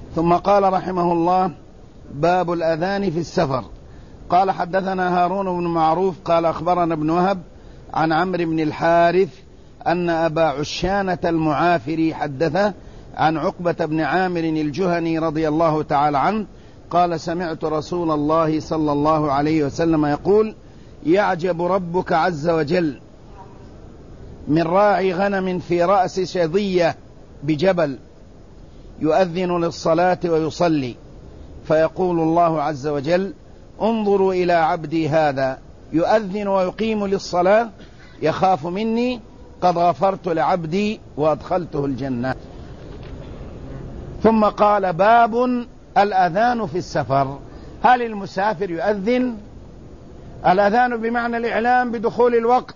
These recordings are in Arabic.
ثم قال رحمه الله: باب الأذان في السفر. قال: حدثنا هارون بن معروف قال أخبرنا ابن وهب عن عمرو بن الحارث أن أبا عشانة المعافري حدثه عن عقبة بن عامر الجهني رضي الله تعالى عنه قال: سمعت رسول الله صلى الله عليه وسلم يقول: يعجب ربك عز وجل من راعي غنم في رأس شظية بجبل يؤذن للصلاة ويصلي، فيقول الله عز وجل: انظروا إلى عبدي هذا يؤذن ويقيم للصلاة يخاف مني، قد غفرت لعبدي وأدخلته الجنة. ثم قال: باب الأذان في السفر. هل المسافر يؤذن؟ الأذان بمعنى الإعلام بدخول الوقت،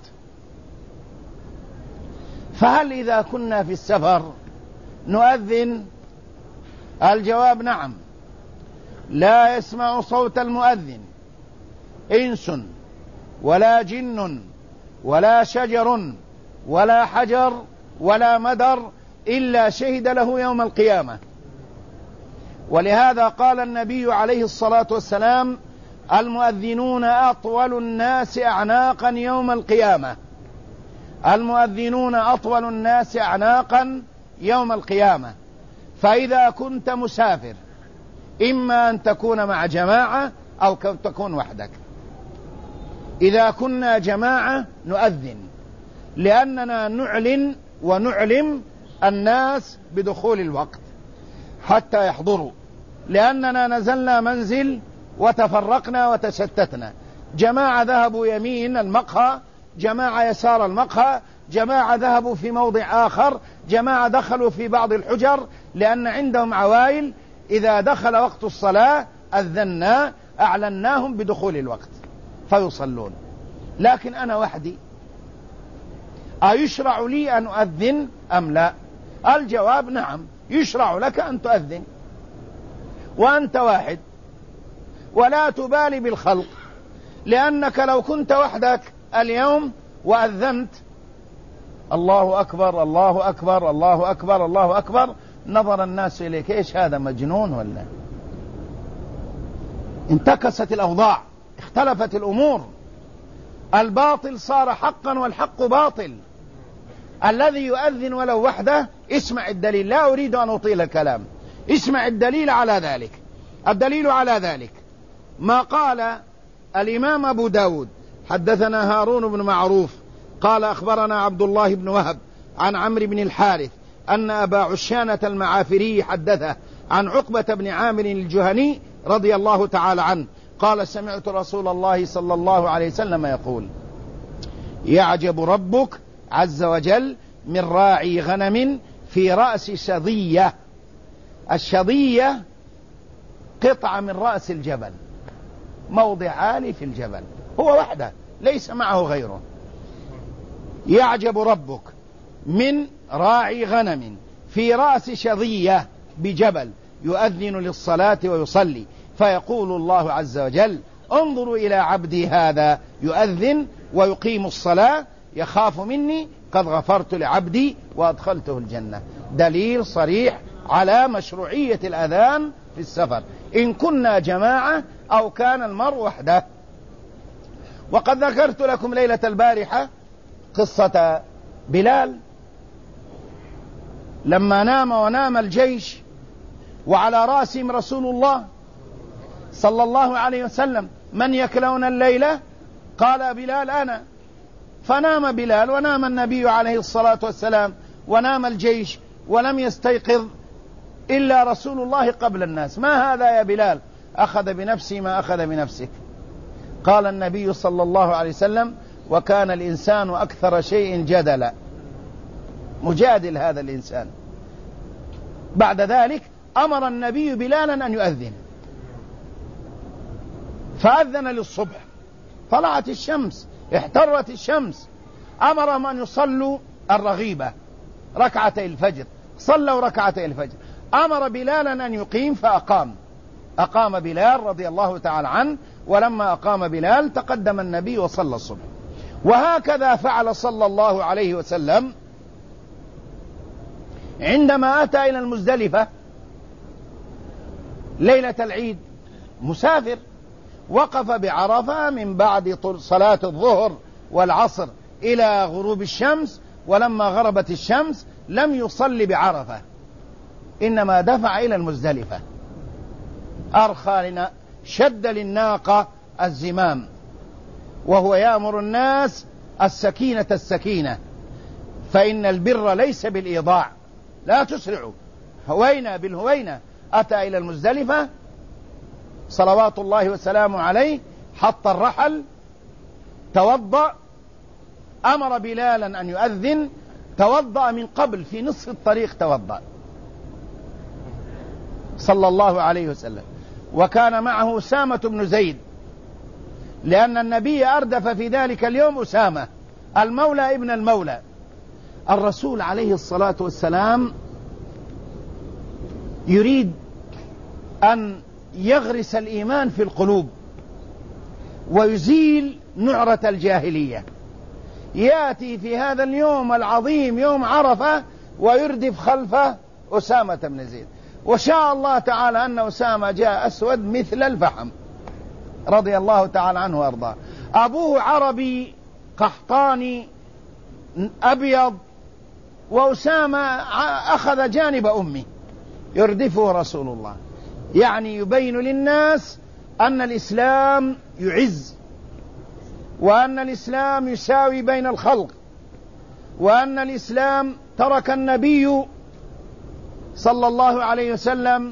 فهل إذا كنا في السفر نؤذن؟ الجواب: نعم. لا يسمع صوت المؤذن إنس ولا جن ولا شجر ولا حجر ولا مدر إلا شهد له يوم القيامة. ولهذا قال النبي عليه الصلاة والسلام: المؤذنون أطول الناس أعناقا يوم القيامة. المؤذنون أطول الناس أعناقا يوم القيامة. فإذا كنت مسافر إما أن تكون مع جماعة أو تكون وحدك. إذا كنا جماعة نؤذن لأننا نعلن ونعلم الناس بدخول الوقت حتى يحضروا، لأننا نزلنا منزل وتفرقنا وتشتتنا، جماعة ذهبوا يمين المقهى، جماعة يسار المقهى، جماعة ذهبوا في موضع آخر، جماعة دخلوا في بعض الحجر، لأن عندهم عوائل إذا دخل وقت الصلاة أذنا أعلناهم بدخول الوقت فيصلون. لكن أنا وحدي، أيشرع لي أن أؤذن أم لا؟ الجواب: نعم، يشرع لك أن تؤذن وأنت واحد، ولا تبالي بالخلق، لأنك لو كنت وحدك اليوم وأذنت الله أكبر الله أكبر الله أكبر الله أكبر، نظر الناس إليك: إيش هذا، مجنون ولا؟ انتكست الأوضاع، اختلفت الأمور، الباطل صار حقا والحق باطل. الذي يؤذن ولو وحده، اسمع الدليل، لا أريد أن أطيل الكلام، اسمع الدليل على ذلك. الدليل على ذلك ما قال الإمام أبو داود: حدثنا هارون بن معروف قال أخبرنا عبد الله بن وهب عن عمرو بن الحارث أن أبا عشانة المعافري حدثه عن عقبة بن عامر الجهني رضي الله تعالى عنه قال: سمعت رسول الله صلى الله عليه وسلم يقول: يعجب ربك عز وجل من راعي غنم في رأس شظية. الشظية قطعة من رأس الجبل، موضع عالي في الجبل، هو وحده ليس معه غيره. يعجب ربك من راعي غنم في رأس شظية بجبل يؤذن للصلاة ويصلي، فيقول الله عز وجل: انظروا إلى عبدي هذا يؤذن ويقيم الصلاة يخاف مني، قد غفرت لعبدي وأدخلته الجنة. دليل صريح على مشروعية الأذان في السفر إن كنا جماعة أو كان المرء وحده. وقد ذكرت لكم ليلة البارحة قصة بلال لما نام ونام الجيش وعلى رأسهم رسول الله صلى الله عليه وسلم: من يكلون الليلة؟ قال بلال: أنا. فنام بلال ونام النبي عليه الصلاة والسلام ونام الجيش ولم يستيقظ إلا رسول الله قبل الناس. ما هذا يا بلال؟ أخذ بنفسي ما أخذ بنفسك. قال النبي صلى الله عليه وسلم: وكان الإنسان أكثر شيء جدلا، مجادل هذا الإنسان. بعد ذلك أمر النبي بلالا أن يؤذن، فأذن للصبح، طلعت الشمس، احترت الشمس، أمرهم أن يصلوا الرغيبة ركعتي الفجر، صلوا ركعتي الفجر، أمر بلالا أن يقيم فأقام. أقام بلال رضي الله تعالى عنه، ولما أقام بلال تقدم النبي وصلى الصبح. وهكذا فعل صلى الله عليه وسلم عندما أتى إلى المزدلفة ليلة العيد مسافر، وقف بعرفة من بعد صلاة الظهر والعصر إلى غروب الشمس، ولما غربت الشمس لم يصلي بعرفة، إنما دفع إلى المزدلفة، أرخى لنا، شد للناقة الزمام، وهو يأمر الناس السكينة السكينة، فإن البر ليس بالإيضاع، لا تسرعوا، هوينا بالهوينة. أتى إلى المزدلفة صلوات الله وسلامه عليه، حط الرحل، توضأ، أمر بلالا أن يؤذن، توضأ من قبل في نصف الطريق، توضأ صلى الله عليه وسلم. وكان معه أسامة بن زيد، لأن النبي أردف في ذلك اليوم أسامة المولى ابن المولى. الرسول عليه الصلاة والسلام يريد أن يغرس الإيمان في القلوب ويزيل نعرة الجاهلية. يأتي في هذا اليوم العظيم يوم عرفة ويردف خلفه أسامة بن زيد، وشاء الله تعالى أن أسامة جاء أسود مثل الفحم رضي الله تعالى عنه وأرضاه. أبوه عربي قحطاني أبيض، وأسامة أخذ جانب أمه، يردفه رسول الله، يعني يبين للناس أن الإسلام يعز، وأن الإسلام يساوي بين الخلق، وأن الإسلام ترك النبي صلى الله عليه وسلم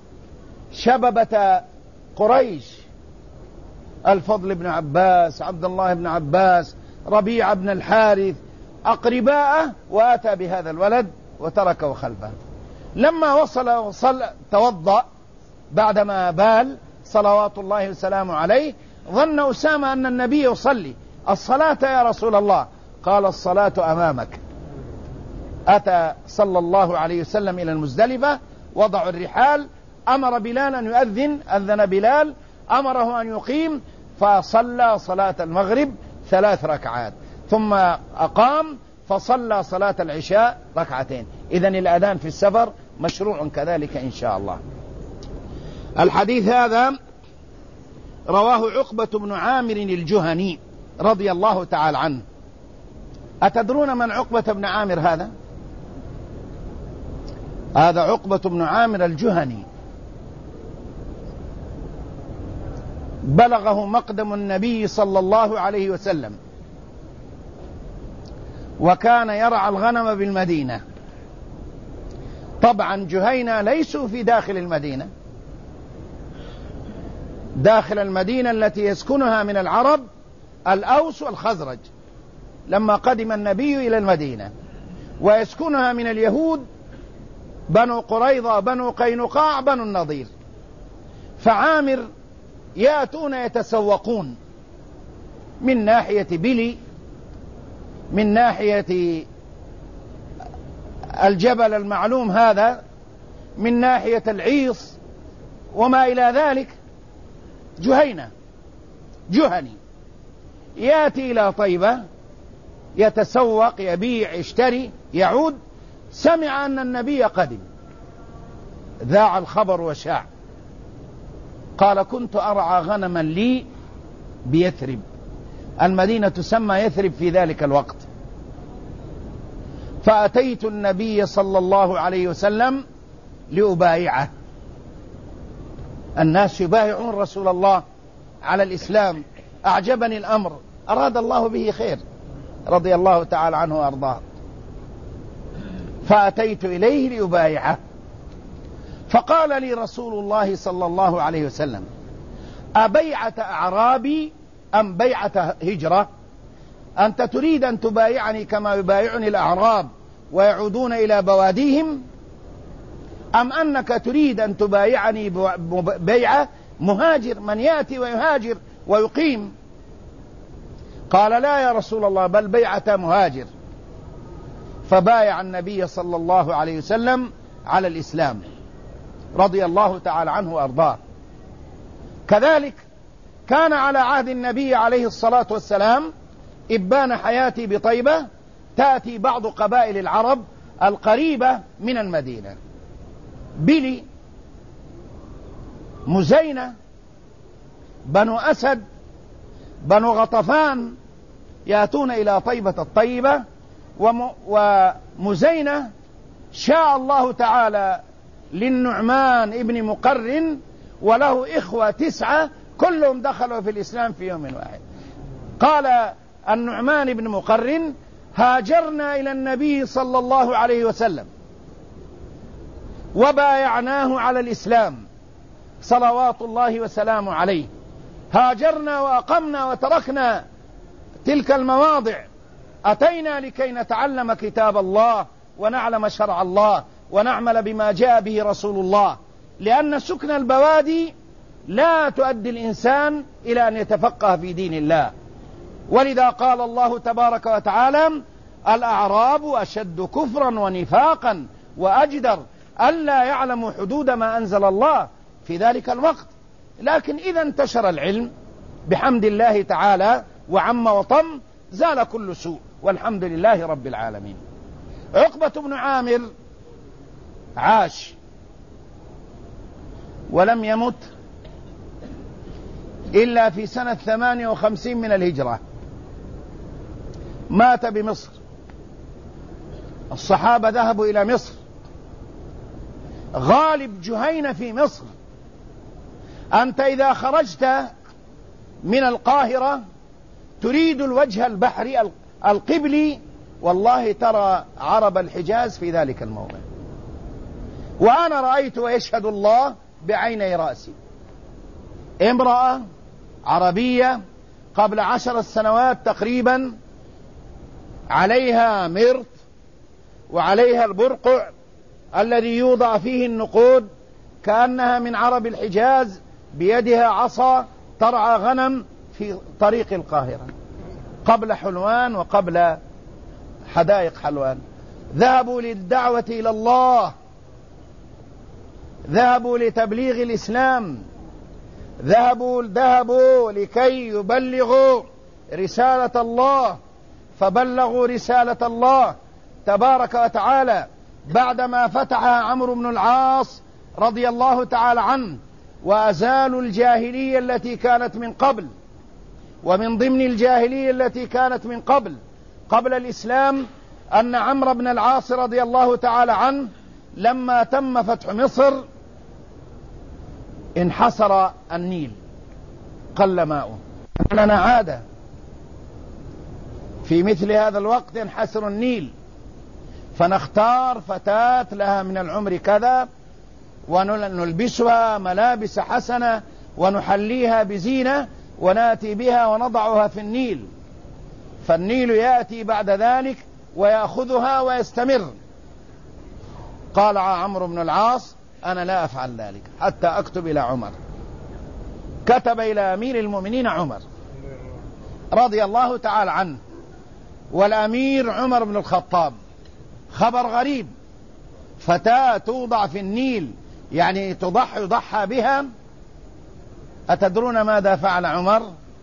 شببة قريش، الفضل بن عباس، عبد الله بن عباس، ربيع بن الحارث، أقرباءه، وأتى بهذا الولد وتركه خلفه. لما وصل توضأ بعدما بال صلوات الله وسلامه عليه، ظن أسامة أن النبي يصلي. الصلاة يا رسول الله؟ قال الصلاة أمامك. أتى صلى الله عليه وسلم إلى المزدلفة، وضعوا الرحال، أمر بلال أن يؤذن، أذن بلال، أمره أن يقيم، فصلى صلاة المغرب 3 ركعات، ثم أقام فصلى صلاة العشاء 2 ركعتين. إذن الأذان في السفر مشروع كذلك إن شاء الله. الحديث هذا رواه عقبة بن عامر الجهني رضي الله تعالى عنه. أتدرون من عقبة بن عامر هذا؟ هذا عقبة بن عامر الجهني، بلغه مقدم النبي صلى الله عليه وسلم، وكان يرعى الغنم بالمدينة. طبعا جهينة ليسوا في داخل المدينة، داخل المدينة التي يسكنها من العرب الأوس والخزرج لما قدم النبي إلى المدينة، ويسكنها من اليهود بنو قريظة، بنو قينقاع، بنو النضير. فعامر يأتون يتسوقون من ناحية بلي، من ناحية الجبل المعلوم هذا، من ناحية العيص وما إلى ذلك. جهينة جهني يأتي إلى طيبة يتسوق، يبيع، يشتري، يعود، سمع أن النبي قدم، ذاع الخبر وشاع. قال كنت أرعى غنما لي بيثرب، المدينة تسمى يثرب في ذلك الوقت، فأتيت النبي صلى الله عليه وسلم لأبايعه. الناس يبايعون رسول الله على الإسلام، أعجبني الأمر، أراد الله به خير رضي الله تعالى عنه وأرضاه. فأتيت إليه لأبايعه، فقال لي رسول الله صلى الله عليه وسلم أبيعة أعرابي أم بيعة هجرة؟ أنت تريد أن تبايعني كما يبايعني الأعراب ويعودون إلى بواديهم، أم أنك تريد أن تبايعني بيعة مهاجر، من يأتي ويهاجر ويقيم؟ قال لا يا رسول الله، بل بيعة مهاجر. فبايع النبي صلى الله عليه وسلم على الإسلام رضي الله تعالى عنه وأرضاه. كذلك كان على عهد النبي عليه الصلاة والسلام إبان حياتي بطيبة، تأتي بعض قبائل العرب القريبة من المدينة، بلي مزينة، بنو أسد، بنو غطفان يأتون إلى طيبة الطيبة. ومزينة شاء الله تعالى للنعمان ابن مقرن وله إخوة 9 كلهم دخلوا في الإسلام في يوم واحد. قال النعمان بن مقرن: هاجرنا إلى النبي صلى الله عليه وسلم وبايعناه على الإسلام صلوات الله وسلامه عليه. هاجرنا وأقمنا وتركنا تلك المواضع، أتينا لكي نتعلم كتاب الله ونعلم شرع الله ونعمل بما جاء به رسول الله، لأن سكن البوادي لا تؤدي الإنسان إلى أن يتفقه في دين الله. ولذا قال الله تبارك وتعالى: الأعراب أشد كفرا ونفاقا وأجدر ألا يعلموا حدود ما أنزل الله في ذلك الوقت. لكن إذا انتشر العلم بحمد الله تعالى وعم وطم زال كل سوء، والحمد لله رب العالمين. عقبة بن عامر عاش ولم يمت إلا في سنة 58 من الهجرة، مات بمصر. الصحابة ذهبوا إلى مصر، غالب جهينة في مصر. أنت إذا خرجت من القاهرة تريد الوجه البحري القبلي، والله ترى عرب الحجاز في ذلك الموضع. وأنا رأيت ويشهد الله بعيني رأسي امرأة عربية قبل 10 سنوات تقريبا، عليها مرط وعليها البرقع الذي يوضع فيه النقود، كأنها من عرب الحجاز، بيدها عصا ترعى غنم في طريق القاهرة قبل حلوان وقبل حدائق حلوان. ذهبوا للدعوة إلى الله، ذهبوا لتبليغ الإسلام، ذهبوا لكي يبلغوا رسالة الله، فبلغوا رسالة الله تبارك وتعالى بعدما فتحها عمرو بن العاص رضي الله تعالى عنه، وأزالوا الجاهلية التي كانت من قبل. ومن ضمن الجاهلية التي كانت من قبل الإسلام أن عمرو بن العاص رضي الله تعالى عنه لما تم فتح مصر انحسر النيل، قل ماؤه. لنا عادة في مثل هذا الوقت ينحسر النيل، فنختار فتاة لها من العمر كذا ونلبسها ملابس حسنة ونحليها بزينة وناتي بها ونضعها في النيل، فالنيل يأتي بعد ذلك ويأخذها ويستمر. قال عمرو بن العاص: أنا لا أفعل ذلك حتى أكتب إلى عمر. كتب إلى أمير المؤمنين عمر رضي الله تعالى عنه، والأمير عمر بن الخطاب. خبر غريب، فتاة توضع في النيل، يعني يضحى بها. أتدرون ماذا فعل عمر؟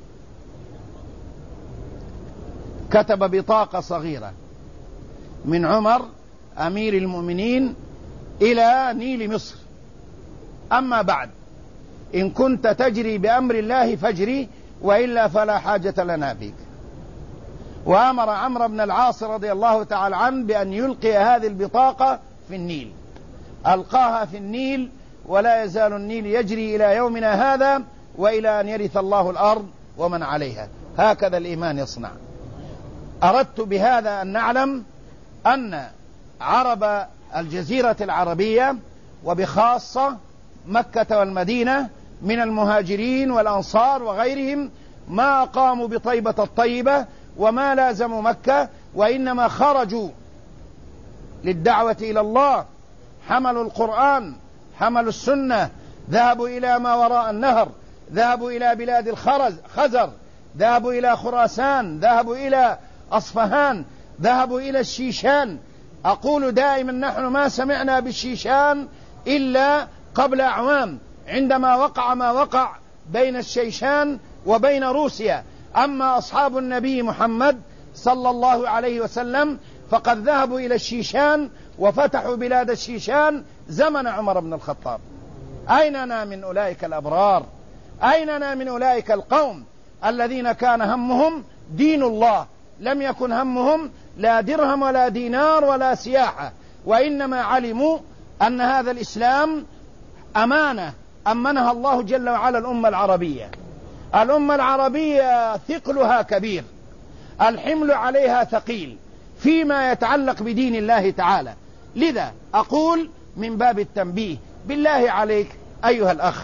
كتب بطاقة صغيرة من عمر أمير المؤمنين إلى نيل مصر: أما بعد، إن كنت تجري بأمر الله فاجري، وإلا فلا حاجة لنا بك. وأمر عمرو بن العاص رضي الله تعالى عنه بأن يلقي هذه البطاقة في النيل. ألقاها في النيل، ولا يزال النيل يجري إلى يومنا هذا، وإلى أن يرث الله الأرض ومن عليها. هكذا الإيمان يصنع. أردت بهذا أن نعلم أن عرب الجزيرة العربية وبخاصة مكة والمدينة من المهاجرين والأنصار وغيرهم ما قاموا بطيبة الطيبة وما لازموا مكة، وإنما خرجوا للدعوة إلى الله، حملوا القرآن، حملوا السنة، ذهبوا إلى ما وراء النهر، ذهبوا إلى بلاد الخزر، ذهبوا إلى خراسان، ذهبوا إلى أصفهان، ذهبوا إلى الشيشان. أقول دائما نحن ما سمعنا بالشيشان إلا قبل أعوام، عندما وقع ما وقع بين الشيشان وبين روسيا. أما أصحاب النبي محمد صلى الله عليه وسلم فقد ذهبوا إلى الشيشان وفتحوا بلاد الشيشان زمن عمر بن الخطاب. أيننا من أولئك الأبرار؟ أيننا من أولئك القوم الذين كان همهم دين الله، لم يكن همهم لا درهم ولا دينار ولا سياحة، وإنما علموا أن هذا الإسلام أمانة أمنها الله جل وعلا الأمة العربية. الأمة العربية ثقلها كبير، الحمل عليها ثقيل فيما يتعلق بدين الله تعالى. لذا أقول من باب التنبيه، بالله عليك أيها الأخ،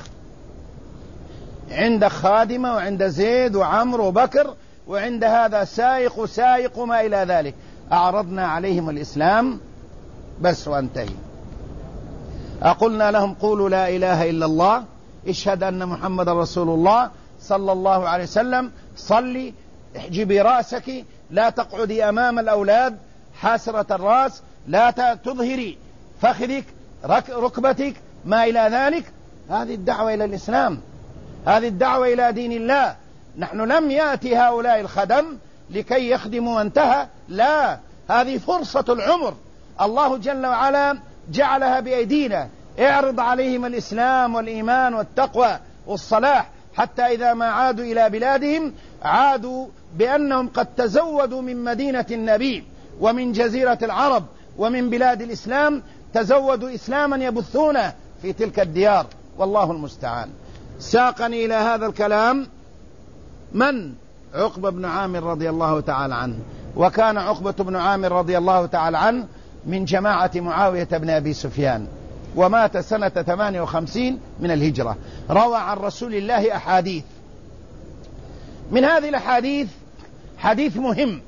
عند خادمة وعند زيد وعمر وبكر وعند هذا سائق وما إلى ذلك، أعرضنا عليهم الإسلام بس وانتهي. أقولنا لهم قولوا لا إله إلا الله، اشهد أن محمد رسول الله صلى الله عليه وسلم، صلي، احجبي رأسك، لا تقعدي أمام الأولاد حاسرة الرأس، لا تظهري فخذك ركبتك ما إلى ذلك. هذه الدعوة إلى الإسلام، هذه الدعوة إلى دين الله. نحن لم يأتي هؤلاء الخدم لكي يخدموا وانتهى، لا، هذه فرصة العمر الله جل وعلا جعلها بأيدينا. اعرض عليهم الإسلام والإيمان والتقوى والصلاح، حتى إذا ما عادوا إلى بلادهم عادوا بأنهم قد تزودوا من مدينة النبي ومن جزيرة العرب ومن بلاد الإسلام، تزودوا إسلاما يبثونه في تلك الديار، والله المستعان. ساقني إلى هذا الكلام من؟ عقبة بن عامر رضي الله تعالى عنه. وكان عقبة بن عامر رضي الله تعالى عنه من جماعة معاوية بن أبي سفيان، ومات سنة 58 من الهجرة. روى عن رسول الله أحاديث، من هذه الأحاديث حديث مهم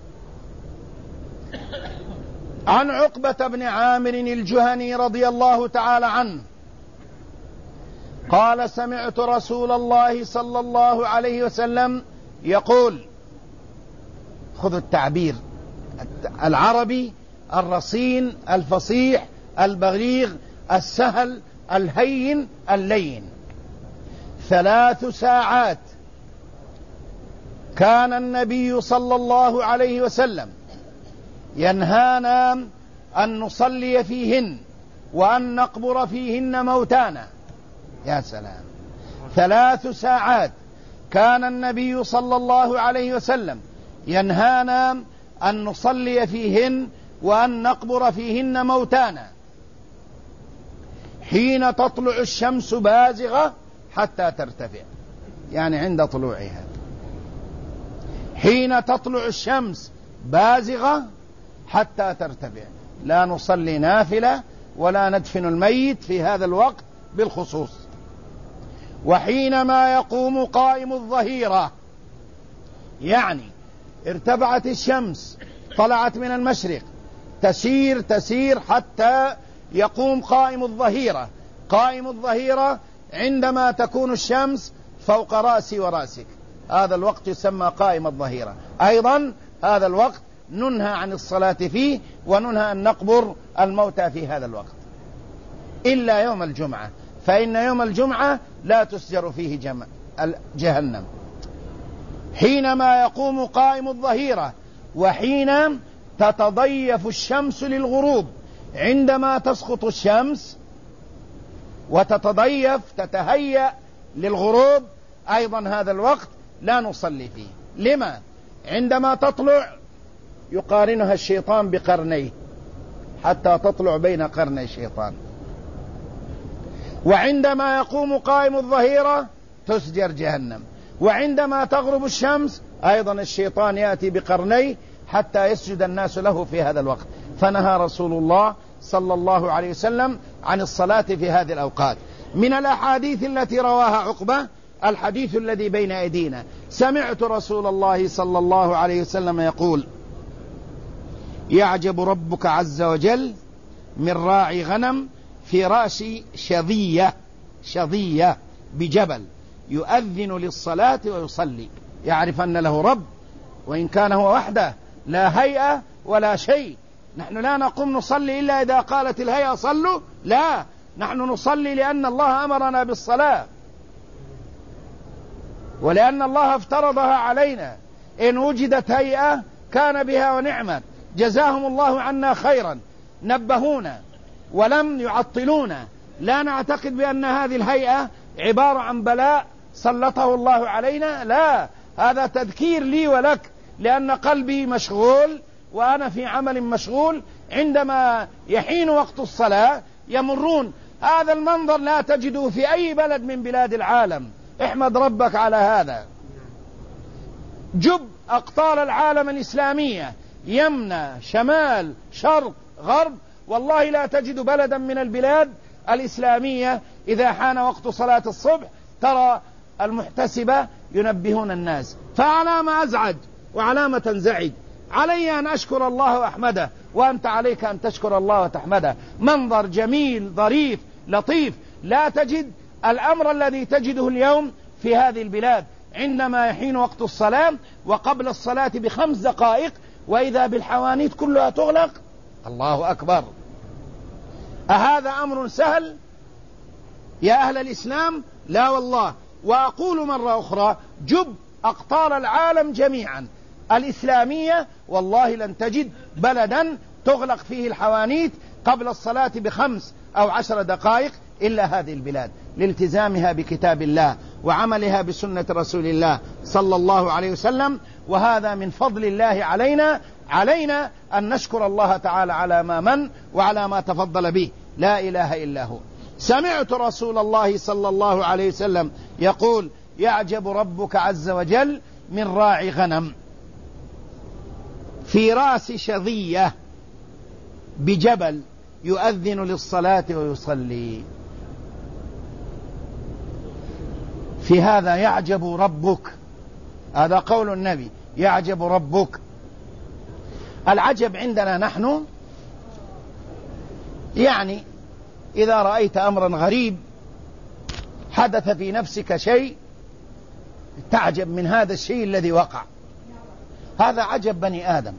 عن عقبة بن عامر الجهني رضي الله تعالى عنه قال: سمعت رسول الله صلى الله عليه وسلم يقول، خذوا التعبير العربي الرصين الفصيح البليغ السهل الهين اللين: 3 ساعات كان النبي صلى الله عليه وسلم ينهانا أن نصلي فيهن وأن نقبر فيهن موتانا. يا سلام، 3 ساعات كان النبي صلى الله عليه وسلم ينهانا أن نصلي فيهن وأن نقبر فيهن موتانا، حين تطلع الشمس بازغة حتى ترتفع، يعني عند طلوعها. حين تطلع الشمس بازغة حتى ترتفع، لا نصلي نافلة ولا ندفن الميت في هذا الوقت بالخصوص. وحينما يقوم قائم الظهيرة، يعني ارتفعت الشمس طلعت من المشرق تسير حتى يقوم قائم الظهيرة. قائم الظهيرة عندما تكون الشمس فوق رأسي ورأسك، هذا الوقت يسمى قائم الظهيرة. أيضا هذا الوقت ننهى عن الصلاة فيه وننهى أن نقبر الموتى في هذا الوقت، إلا يوم الجمعة، فإن يوم الجمعة لا تسجر فيه جهنم. حينما يقوم قائم الظهيرة، وحين تتضيف الشمس للغروب، عندما تسقط الشمس وتتضيف تتهيأ للغروب، أيضا هذا الوقت لا نصلي فيه. لما؟ عندما تطلع يقارنها الشيطان بقرنيه حتى تطلع بين قرني الشيطان، وعندما يقوم قائم الظهيرة تسجر جهنم، وعندما تغرب الشمس أيضا الشيطان يأتي بقرنيه حتى يسجد الناس له في هذا الوقت. فنهى رسول الله صلى الله عليه وسلم عن الصلاة في هذه الأوقات. من الأحاديث التي رواها عقبة الحديث الذي بين أيدينا: سمعت رسول الله صلى الله عليه وسلم يقول: يعجب ربك عز وجل من راعي غنم في رأس شظية بجبل يؤذن للصلاة ويصلي، يعرف أن له رب، وإن كان هو وحده لا هيئة ولا شيء. نحن لا نقوم نصلي إلا إذا قالت الهيئة صلوا، لا، نحن نصلي لأن الله أمرنا بالصلاة ولأن الله افترضها علينا. إن وجدت هيئة كان بها ونعمت، جزاهم الله عنا خيرا، نبهونا ولم يعطلونا، لا نعتقد بأن هذه الهيئة عبارة عن بلاء سلطه الله علينا، لا، هذا تذكير لي ولك، لأن قلبي مشغول وأنا في عمل مشغول. عندما يحين وقت الصلاة يمرون، هذا المنظر لا تجده في أي بلد من بلاد العالم، احمد ربك على هذا. جب أقطار العالم الإسلامية، يمنى شمال شرق غرب، والله لا تجد بلدا من البلاد الإسلامية إذا حان وقت صلاة الصبح ترى المحتسبة ينبهون الناس. فعلى ما أزعج وعلى ما تنزعج؟ علي أن أشكر الله وأحمده، وأنت عليك أن تشكر الله وتحمده. منظر جميل ظريف لطيف، لا تجد الأمر الذي تجده اليوم في هذه البلاد. عندما يحين وقت الصلاة وقبل الصلاة ب5 دقائق وإذا بالحوانيت كلها تغلق، الله أكبر. أهذا أمر سهل يا أهل الإسلام؟ لا والله. وأقول مرة أخرى، جب أقطار العالم جميعا الإسلامية، والله لن تجد بلدا تغلق فيه الحوانيت قبل الصلاة ب5 أو 10 دقائق إلا هذه البلاد، لالتزامها بكتاب الله وعملها بسنة رسول الله صلى الله عليه وسلم. وهذا من فضل الله علينا أن نشكر الله تعالى على ما من وعلى ما تفضل به، لا إله إلا هو. سمعت رسول الله صلى الله عليه وسلم يقول: يعجب ربك عز وجل من راعي غنم في راس شظية بجبل يؤذن للصلاة ويصلي. في هذا يعجب ربك، هذا قول النبي، يعجب ربك. العجب عندنا نحن يعني إذا رأيت أمرا غريب حدث في نفسك شيء تعجب من هذا الشيء الذي وقع، هذا عجب بني آدم.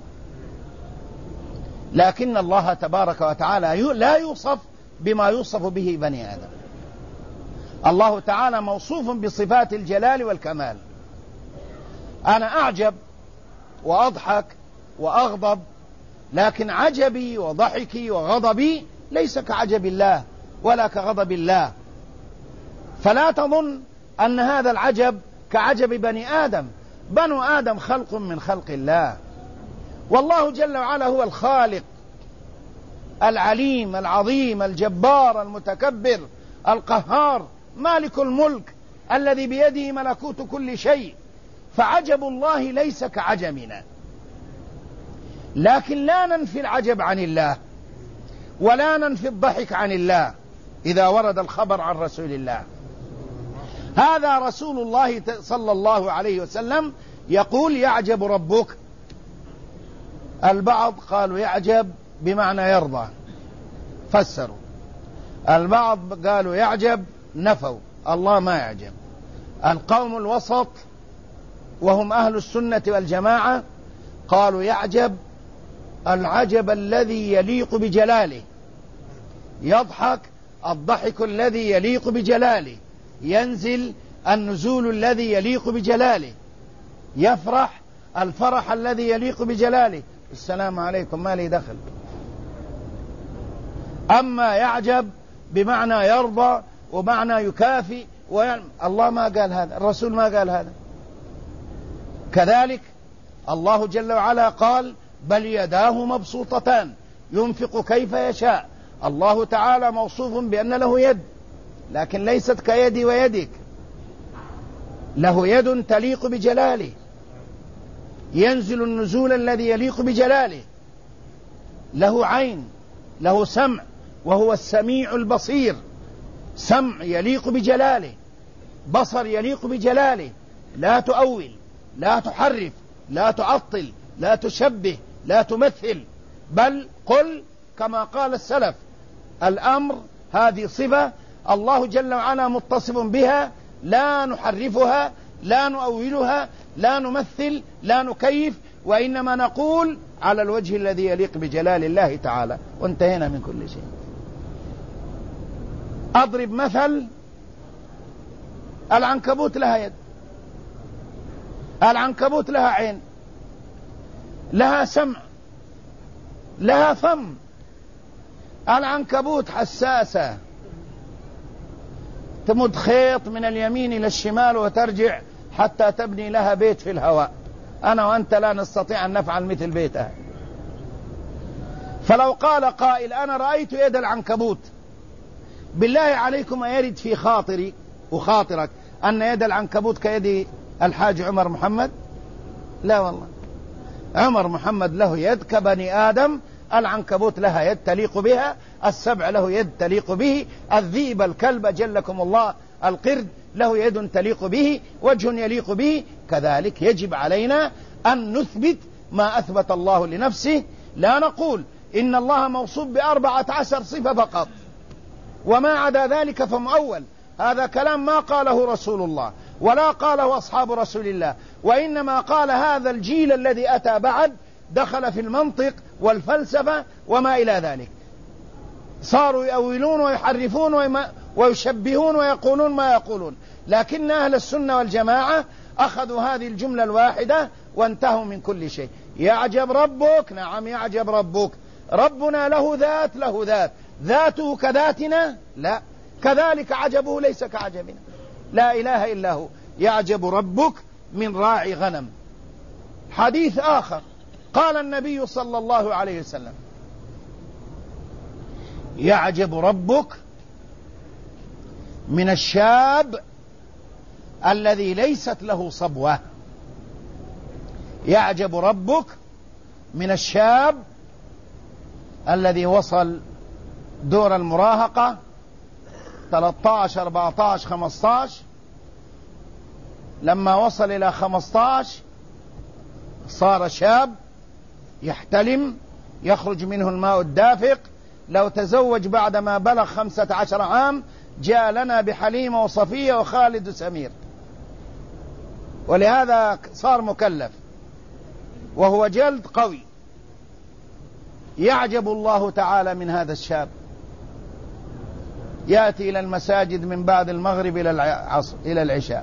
لكن الله تبارك وتعالى لا يوصف بما يوصف به بني آدم. الله تعالى موصوف بصفات الجلال والكمال. أنا أعجب وأضحك وأغضب، لكن عجبي وضحكي وغضبي ليس كعجب الله ولا كغضب الله. فلا تظن أن هذا العجب كعجب بني آدم. بنو آدم خلق من خلق الله، والله جل وعلا هو الخالق العليم العظيم الجبار المتكبر القهار مالك الملك الذي بيده ملكوت كل شيء. فعجب الله ليس كعجبنا، لكن لا ننفي العجب عن الله ولا ننفي الضحك عن الله إذا ورد الخبر عن رسول الله. هذا رسول الله صلى الله عليه وسلم يقول: يعجب ربك. البعض قالوا يعجب بمعنى يرضى، فسروا. البعض قالوا يعجب، نفوا، الله ما يعجب. القوم الوسط وهم أهل السنة والجماعة قالوا يعجب العجب الذي يليق بجلاله، يضحك الضحك الذي يليق بجلاله، ينزل النزول الذي يليق بجلاله، يفرح الفرح الذي يليق بجلاله. السلام عليكم، ما لي دخل. أما يعجب بمعنى يرضى ومعنى يكافي الله ما قال هذا، الرسول ما قال هذا. كذلك الله جل وعلا قال: بل يداه مبسوطتان ينفق كيف يشاء. الله تعالى موصوف بأن له يد، لكن ليست كيدي ويدك، له يد تليق بجلاله، ينزل النزول الذي يليق بجلاله، له عين، له سمع وهو السميع البصير، سمع يليق بجلاله، بصر يليق بجلاله. لا تؤول، لا تحرف، لا تعطل، لا تشبه، لا تمثل، بل قل كما قال السلف: الأمر هذه صفة الله جل وعلا متصف بها، لا نحرفها، لا نؤولها، لا نمثل، لا نكيف، وإنما نقول على الوجه الذي يليق بجلال الله تعالى، وانتهينا من كل شيء. أضرب مثل: العنكبوت لها يد، العنكبوت لها عين، لها سمع، لها فم. العنكبوت حساسة، تمد خيط من اليمين إلى الشمال وترجع حتى تبني لها بيت في الهواء. أنا وأنت لا نستطيع أن نفعل مثل بيتها. فلو قال قائل أنا رأيت يد العنكبوت، بالله عليكم أيرد في خاطري وخاطرك أن يد العنكبوت كيد الحاج عمر محمد؟ لا والله. عمر محمد له يد كبني آدم، العنكبوت لها يد تليق بها، السبع له يد تليق به، الذئب الكلب جلكم الله القرد له يد تليق به، وجه يليق به. كذلك يجب علينا أن نثبت ما أثبت الله لنفسه، لا نقول إن الله موصوف ب14 صفة فقط وما عدا ذلك فمؤول. هذا كلام ما قاله رسول الله ولا قاله أصحاب رسول الله، وإنما قال هذا الجيل الذي أتى بعد، دخل في المنطق والفلسفة وما إلى ذلك، صاروا يؤولون ويحرفون ويشبهون ويقولون ما يقولون. لكن أهل السنة والجماعة أخذوا هذه الجملة الواحدة وانتهوا من كل شيء. يعجب ربك، نعم يعجب ربك. ربنا له ذات، له ذات، ذاته كذاتنا؟ لا. كذلك عجبه ليس كعجبنا، لا إله إلا هو. يعجب ربك من راعي غنم. حديث آخر قال النبي صلى الله عليه وسلم يعجب ربك من الشاب الذي ليست له صبوة. يعجب ربك من الشاب الذي وصل دور المراهقة 13 14 15، لما وصل إلى 15 صار شاب يحتلم، يخرج منه الماء الدافق. لو تزوج بعدما بلغ 15 عام جاء لنا بحليمة وصفية وخالد وسمير، ولهذا صار مكلف وهو جلد قوي. يعجب الله تعالى من هذا الشاب، يأتي إلى المساجد من بعد المغرب إلى العشاء،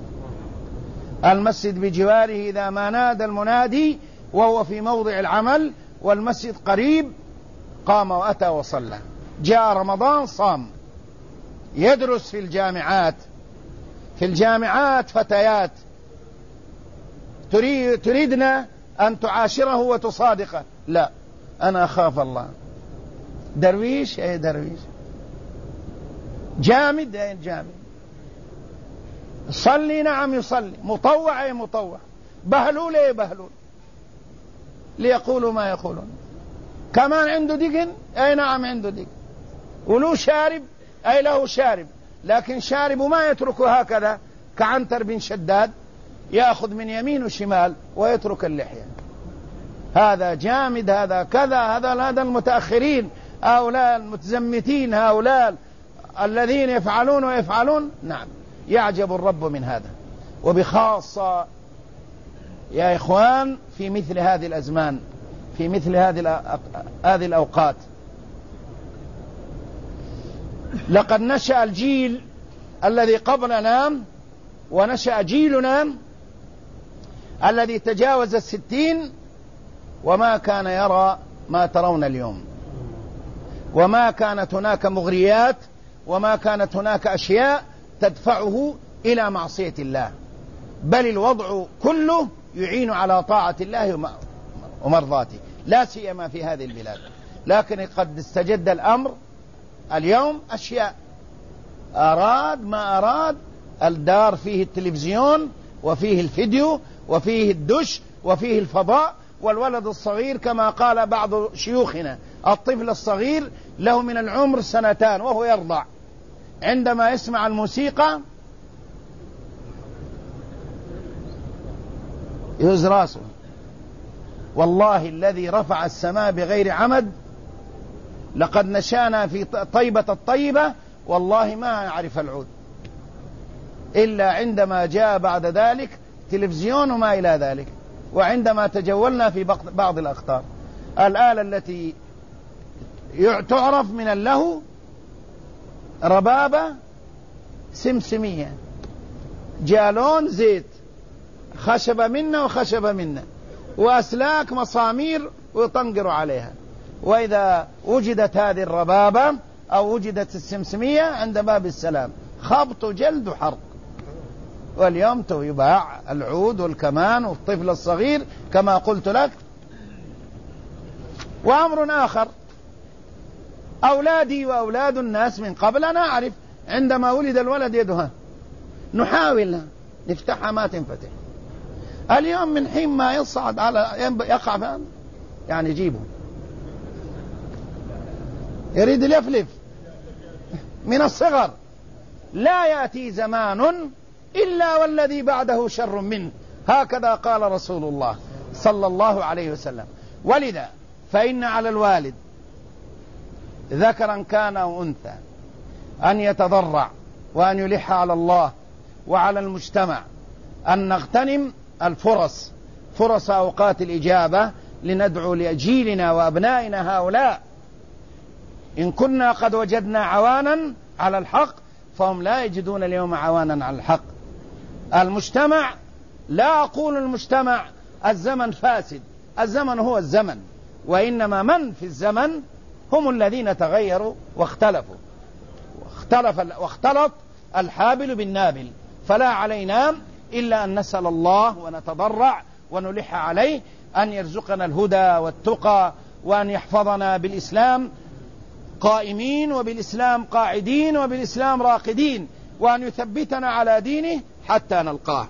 المسجد بجواره إذا ما نادى المنادي وهو في موضع العمل والمسجد قريب قام وأتى وصلى. جاء رمضان صام. يدرس في الجامعات، في الجامعات فتيات تريدنا أن تعاشره وتصادقه، لا أنا أخاف الله. درويش أي درويش، جامد أي جامد، صلي نعم يصلي، مطوع أي مطوع، بهلول أي بهلول، ليقولوا ما يقولون. كمان عنده دقن أي نعم عنده دقن، ولو شارب أي له شارب، لكن شارب ما يتركه هكذا كعنتر بن شداد، يأخذ من يمين وشمال ويترك اللحية. هذا جامد، هذا كذا، هذا المتأخرين، هؤلاء المتزمتين، هؤلاء الذين يفعلون ويفعلون. نعم يعجب الرب من هذا، وبخاصة يا إخوان في مثل هذه الأزمان، في مثل هذه الأوقات. لقد نشأ الجيل الذي قبلنا ونشأ جيلنا الذي تجاوز 60 وما كان يرى ما ترون اليوم، وما كانت هناك مغريات، وما كانت هناك أشياء تدفعه إلى معصية الله، بل الوضع كله يعين على طاعة الله ومرضاته، لا سيما في هذه البلاد. لكن قد استجد الأمر اليوم، أشياء أراد ما أراد، الدار فيه التلفزيون وفيه الفيديو وفيه الدش وفيه الفضاء، والولد الصغير كما قال بعض شيوخنا الطفل الصغير له من العمر 2 وهو يرضع، عندما يسمع الموسيقى يهز راسه. والله الذي رفع السماء بغير عمد لقد نشأنا في طيبة الطيبة، والله ما نعرف العود إلا عندما جاء بعد ذلك تلفزيون وما إلى ذلك، وعندما تجولنا في بعض الأخطار. الآلة التي تعرف من اللهو ربابة، سمسمية، جالون زيت، خشبة منا وخشبة منا، وأسلاك مصامير ويطنقروا عليها. وإذا وجدت هذه الربابة أو وجدت السمسمية عند باب السلام خبط جلد حرق. واليوم يباع العود والكمان والطفل الصغير كما قلت لك. وأمر آخر، أولادي وأولاد الناس من قبل أنا أعرف عندما ولد الولد يدها نحاول نفتحها ما تنفتح. اليوم من حين ما يصعد على يقع يعني يجيبه يريد اليفلف من الصغر. لا يأتي زمان إلا والذي بعده شر منه، هكذا قال رسول الله صلى الله عليه وسلم. ولذا فإن على الوالد ذكرا كان أو أنثى أن يتضرع وأن يلح على الله وعلى المجتمع أن نغتنم الفرص، فرص أوقات الإجابة، لندعو لجيلنا وأبنائنا هؤلاء. إن كنا قد وجدنا عوانا على الحق فهم لا يجدون اليوم عوانا على الحق. المجتمع، لا أقول المجتمع الزمن فاسد، الزمن هو الزمن، وإنما من في الزمن هم الذين تغيروا واختلفوا، واختلط الحابل بالنابل. فلا علينا إلا أن نسأل الله ونتضرع ونلح عليه أن يرزقنا الهدى والتقى، وأن يحفظنا بالإسلام قائمين وبالإسلام قاعدين وبالإسلام راقدين، وأن يثبتنا على دينه حتى نلقاه.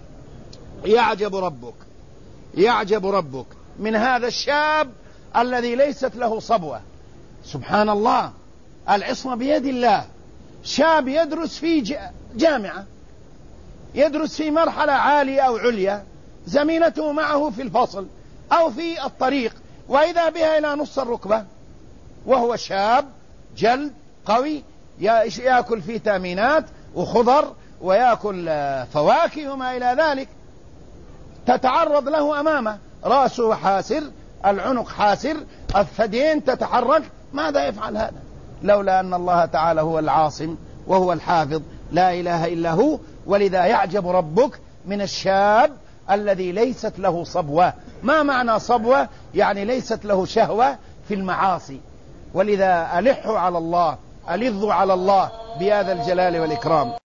يعجب ربك من هذا الشاب الذي ليست له صبوة. سبحان الله، العصمة بيد الله. شاب يدرس في جامعة، يدرس في مرحلة عالية أو عليا، زميلته معه في الفصل أو في الطريق، وإذا بها إلى نص الركبة، وهو شاب جلد قوي يأكل فيتامينات وخضر ويأكل فواكه وما إلى ذلك. تتعرض له أمامه، رأسه حاسر، العنق حاسر، الثديين تتحرك. ماذا يفعل هذا؟ لولا أن الله تعالى هو العاصم وهو الحافظ، لا إله إلا هو. ولذا يعجب ربك من الشاب الذي ليست له صبوة. ما معنى صبوة؟ يعني ليست له شهوة في المعاصي. ولذا ألحوا على الله، ألظوا على الله بهذا الجلال والإكرام.